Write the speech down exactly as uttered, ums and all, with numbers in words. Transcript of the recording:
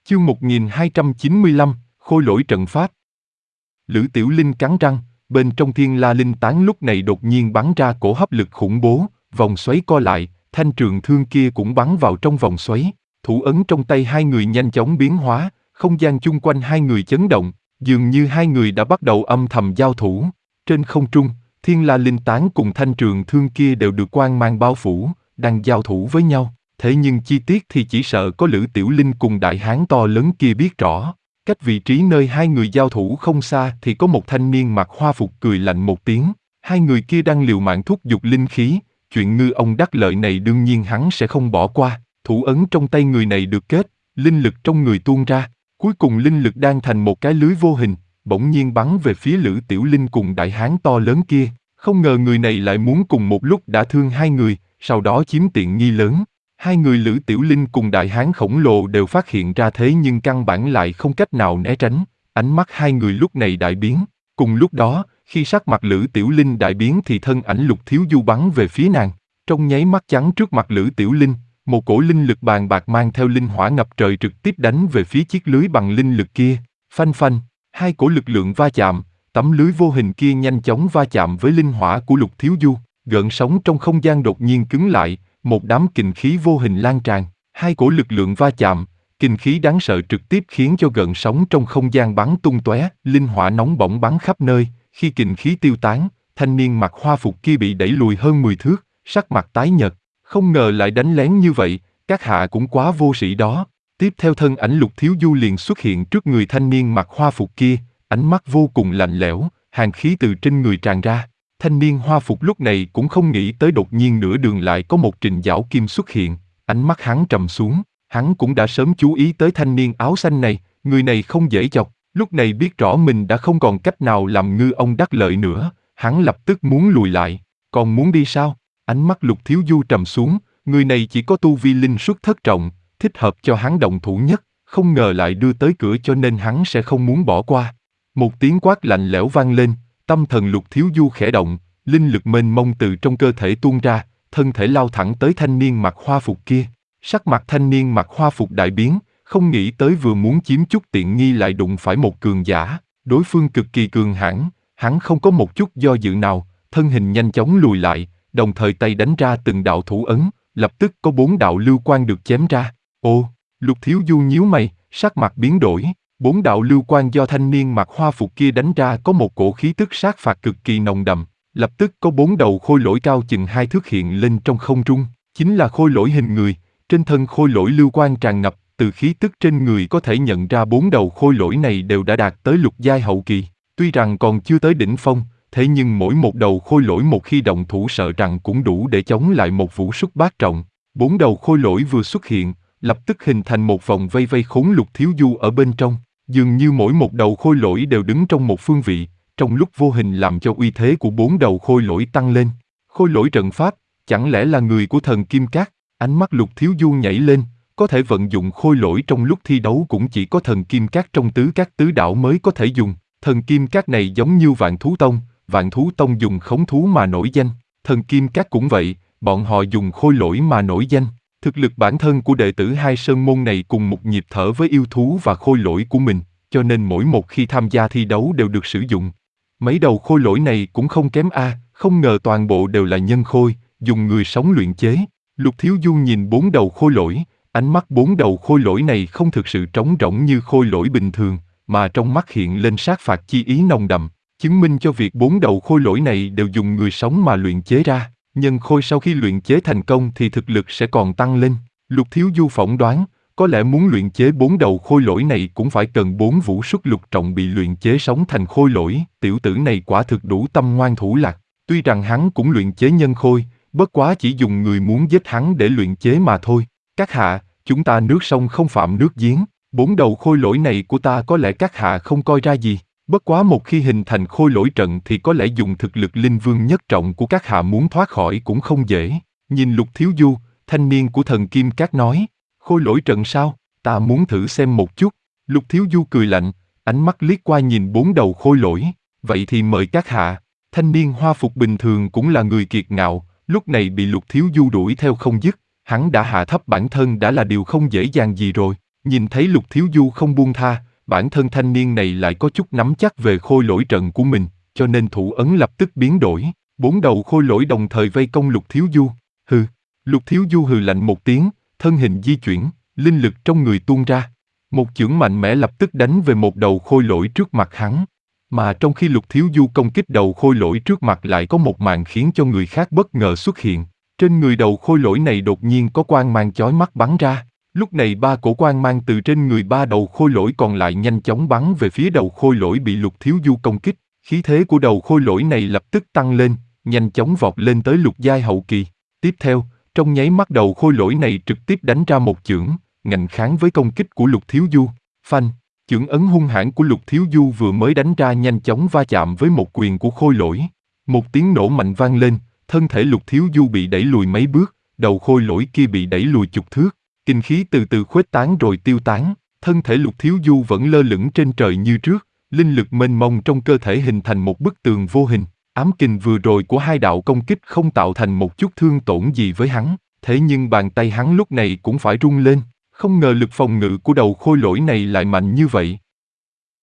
Chương một nghìn hai trăm chín mươi lăm, Khôi lỗi trận pháp. Lữ Tiểu Linh cắn răng, bên trong thiên la linh tán lúc này đột nhiên bắn ra cổ hấp lực khủng bố, vòng xoáy co lại, thanh trường thương kia cũng bắn vào trong vòng xoáy. Thủ ấn trong tay hai người nhanh chóng biến hóa, không gian chung quanh hai người chấn động, dường như hai người đã bắt đầu âm thầm giao thủ. Trên không trung, thiên la linh tán cùng thanh trường thương kia đều được quang mang bao phủ, đang giao thủ với nhau. Thế nhưng chi tiết thì chỉ sợ có Lữ Tiểu Linh cùng đại hán to lớn kia biết rõ. Cách vị trí nơi hai người giao thủ không xa thì có một thanh niên mặc hoa phục cười lạnh một tiếng. Hai người kia đang liều mạng thúc giục linh khí, chuyện ngư ông đắc lợi này đương nhiên hắn sẽ không bỏ qua. Thủ ấn trong tay người này được kết, linh lực trong người tuôn ra. Cuối cùng linh lực đang thành một cái lưới vô hình, bỗng nhiên bắn về phía Lữ Tiểu Linh cùng đại hán to lớn kia. Không ngờ người này lại muốn cùng một lúc đả thương hai người, sau đó chiếm tiện nghi lớn. Hai người Lữ Tiểu Linh cùng đại hán khổng lồ đều phát hiện ra thế nhưng căn bản lại không cách nào né tránh, ánh mắt hai người lúc này đại biến. Cùng lúc đó, khi sắc mặt Lữ Tiểu Linh đại biến thì thân ảnh Lục Thiếu Du bắn về phía nàng. Trong nháy mắt chắn trước mặt Lữ Tiểu Linh, một cổ linh lực bàn bạc mang theo linh hỏa ngập trời trực tiếp đánh về phía chiếc lưới bằng linh lực kia. Phanh phanh, hai cổ lực lượng va chạm, tấm lưới vô hình kia nhanh chóng va chạm với linh hỏa của Lục Thiếu Du, gợn sóng trong không gian đột nhiên cứng lại. Một đám kình khí vô hình lan tràn, hai cổ lực lượng va chạm, kình khí đáng sợ trực tiếp khiến cho gợn sóng trong không gian bắn tung tóe, linh hỏa nóng bỏng bắn khắp nơi. Khi kình khí tiêu tán, thanh niên mặc hoa phục kia bị đẩy lùi hơn mười thước, sắc mặt tái nhợt. Không ngờ lại đánh lén như vậy, các hạ cũng quá vô sĩ đó. Tiếp theo thân ảnh Lục Thiếu Du liền xuất hiện trước người thanh niên mặc hoa phục kia, ánh mắt vô cùng lạnh lẽo, hàn khí từ trên người tràn ra. Thanh niên hoa phục lúc này cũng không nghĩ tới đột nhiên nửa đường lại có một Trình Giảo Kim xuất hiện, ánh mắt hắn trầm xuống, hắn cũng đã sớm chú ý tới thanh niên áo xanh này, người này không dễ chọc, lúc này biết rõ mình đã không còn cách nào làm ngư ông đắc lợi nữa, hắn lập tức muốn lùi lại, còn muốn đi sao? Ánh mắt Lục Thiếu Du trầm xuống, người này chỉ có tu vi linh xuất thất trọng, thích hợp cho hắn động thủ nhất, không ngờ lại đưa tới cửa cho nên hắn sẽ không muốn bỏ qua. Một tiếng quát lạnh lẽo vang lên. Tâm thần Lục Thiếu Du khẽ động, linh lực mênh mông từ trong cơ thể tuôn ra, thân thể lao thẳng tới thanh niên mặc hoa phục kia. Sắc mặt thanh niên mặc hoa phục đại biến, không nghĩ tới vừa muốn chiếm chút tiện nghi lại đụng phải một cường giả. Đối phương cực kỳ cường hãn, hắn không có một chút do dự nào, thân hình nhanh chóng lùi lại, đồng thời tay đánh ra từng đạo thủ ấn, lập tức có bốn đạo lưu quang được chém ra. Ô, Lục Thiếu Du nhíu mày, sắc mặt biến đổi. Bốn đạo lưu quang do thanh niên mặc hoa phục kia đánh ra có một cổ khí tức sát phạt cực kỳ nồng đậm, lập tức có bốn đầu khôi lỗi cao chừng hai thước hiện lên trong không trung, chính là khôi lỗi hình người, trên thân khôi lỗi lưu quang tràn ngập, từ khí tức trên người có thể nhận ra bốn đầu khôi lỗi này đều đã đạt tới lục giai hậu kỳ, tuy rằng còn chưa tới đỉnh phong, thế nhưng mỗi một đầu khôi lỗi một khi động thủ sợ rằng cũng đủ để chống lại một vũ súc bát trọng. Bốn đầu khôi lỗi vừa xuất hiện, lập tức hình thành một vòng vây vây khốn Lục Thiếu Du ở bên trong. Dường như mỗi một đầu khôi lỗi đều đứng trong một phương vị, trong lúc vô hình làm cho uy thế của bốn đầu khôi lỗi tăng lên. Khôi lỗi trận pháp, chẳng lẽ là người của thần Kim Cát? Ánh mắt Lục Thiếu Du nhảy lên, có thể vận dụng khôi lỗi trong lúc thi đấu cũng chỉ có thần Kim Cát trong tứ các tứ đảo mới có thể dùng. Thần Kim Cát này giống như Vạn Thú Tông, Vạn Thú Tông dùng khống thú mà nổi danh, thần Kim Cát cũng vậy, bọn họ dùng khôi lỗi mà nổi danh. Thực lực bản thân của đệ tử hai sơn môn này cùng một nhịp thở với yêu thú và khôi lỗi của mình, cho nên mỗi một khi tham gia thi đấu đều được sử dụng. Mấy đầu khôi lỗi này cũng không kém a, à, không ngờ toàn bộ đều là nhân khôi, dùng người sống luyện chế. Lục Thiếu Du nhìn bốn đầu khôi lỗi, ánh mắt bốn đầu khôi lỗi này không thực sự trống rỗng như khôi lỗi bình thường, mà trong mắt hiện lên sát phạt chi ý nồng đậm, chứng minh cho việc bốn đầu khôi lỗi này đều dùng người sống mà luyện chế ra. Nhân khôi sau khi luyện chế thành công thì thực lực sẽ còn tăng lên. Lục Thiếu Du phỏng đoán, có lẽ muốn luyện chế bốn đầu khôi lỗi này cũng phải cần bốn vũ xuất lục trọng bị luyện chế sống thành khôi lỗi. Tiểu tử này quả thực đủ tâm ngoan thủ lạc. Tuy rằng hắn cũng luyện chế nhân khôi, bất quá chỉ dùng người muốn giết hắn để luyện chế mà thôi. Các hạ, chúng ta nước sông không phạm nước giếng. Bốn đầu khôi lỗi này của ta có lẽ các hạ không coi ra gì. Bất quá một khi hình thành khôi lỗi trận thì có lẽ dùng thực lực linh vương nhất trọng của các hạ muốn thoát khỏi cũng không dễ. Nhìn Lục Thiếu Du, thanh niên của thần Kim Cát nói, khôi lỗi trận sao, ta muốn thử xem một chút. Lục Thiếu Du cười lạnh, ánh mắt liếc qua nhìn bốn đầu khôi lỗi, vậy thì mời các hạ. Thanh niên hoa phục bình thường cũng là người kiệt ngạo, lúc này bị Lục Thiếu Du đuổi theo không dứt, hắn đã hạ thấp bản thân đã là điều không dễ dàng gì rồi. Nhìn thấy Lục Thiếu Du không buông tha, bản thân thanh niên này lại có chút nắm chắc về khôi lỗi trận của mình, cho nên thủ ấn lập tức biến đổi. Bốn đầu khôi lỗi đồng thời vây công Lục Thiếu Du. Hừ. Lục Thiếu Du hừ lạnh một tiếng, thân hình di chuyển, linh lực trong người tuôn ra. Một chưởng mạnh mẽ lập tức đánh về một đầu khôi lỗi trước mặt hắn. Mà trong khi Lục Thiếu Du công kích đầu khôi lỗi trước mặt lại có một màn khiến cho người khác bất ngờ xuất hiện. Trên người đầu khôi lỗi này đột nhiên có quang mang chói mắt bắn ra. Lúc này ba cổ quang mang từ trên người ba đầu khôi lỗi còn lại nhanh chóng bắn về phía đầu khôi lỗi bị Lục Thiếu Du công kích. Khí thế của đầu khôi lỗi này lập tức tăng lên, nhanh chóng vọt lên tới lục giai hậu kỳ. Tiếp theo, trong nháy mắt đầu khôi lỗi này trực tiếp đánh ra một chưởng, ngạnh kháng với công kích của Lục Thiếu Du. Phanh, chưởng ấn hung hãn của Lục Thiếu Du vừa mới đánh ra nhanh chóng va chạm với một quyền của khôi lỗi. Một tiếng nổ mạnh vang lên, thân thể Lục Thiếu Du bị đẩy lùi mấy bước, đầu khôi lỗi kia bị đẩy lùi chục thước. Kinh khí từ từ khuếch tán rồi tiêu tán, thân thể Lục Thiếu Du vẫn lơ lửng trên trời như trước, linh lực mênh mông trong cơ thể hình thành một bức tường vô hình. Ám kình vừa rồi của hai đạo công kích không tạo thành một chút thương tổn gì với hắn, thế nhưng bàn tay hắn lúc này cũng phải rung lên, không ngờ lực phòng ngự của đầu khôi lỗi này lại mạnh như vậy.